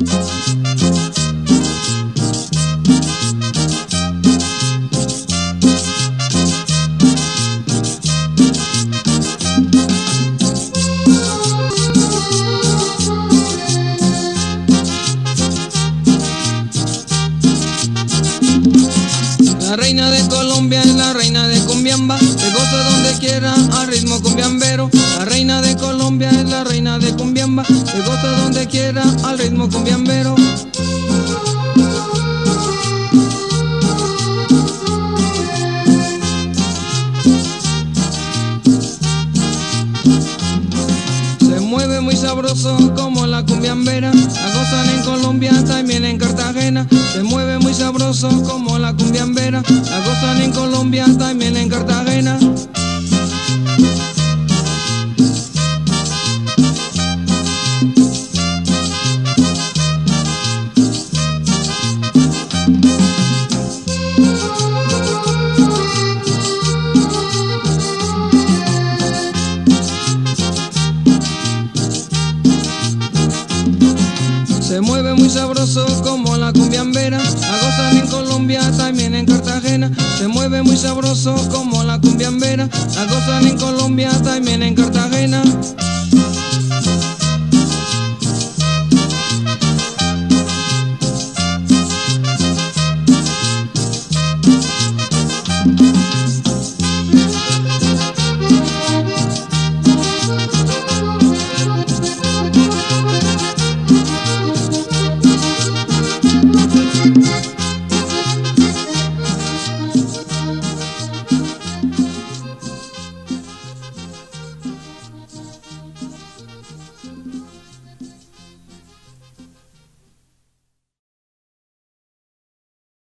La reina de Colombia es la reina de cumbiamba, se goza donde quiera al ritmo cumbiambero. La reina de Colombia es la reina de cumbiamba, se goza donde quiera al ritmo cumbiambero. Se mueve muy sabroso como la cumbiambera, la gozan en Colombia, también en Cartagena. Se mueve muy sabroso como la cumbiambera, la gozan en Colombia, también en Cartagena. Se mueve muy sabroso como la cumbiambera, la gozan en Colombia, también en Cartagena. Se mueve muy sabroso como la cumbiambera, la gozan en Colombia, también en Cartagena.